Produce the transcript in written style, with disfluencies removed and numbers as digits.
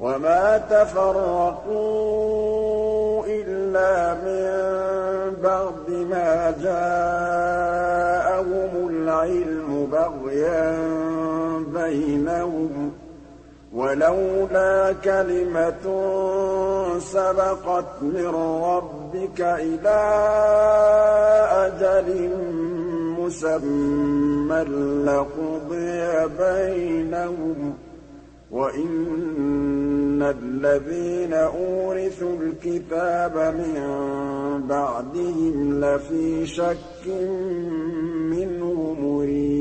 وَمَا تَفَرَّقُوا إِلَّا مِن بَعْدِ مَا جَاءَهُمُ الْعِلْمُ بَغْيًا بَيْنَهُمْ ۚ وَلَوْلَا كَلِمَةٌ سَبَقَتْ مِن رَّبِّكَ إِلَىٰ أَجَلٍ مُّسَمًّى لَّقُضِيَ بَيْنَهُمْ ۚ وَإِنَّ الَّذِينَ أُورِثُوا الْكِتَابَ مِن بَعْدِهِمْ لَفِي شَكٍّ مِّنْهُ مُرِيبٍ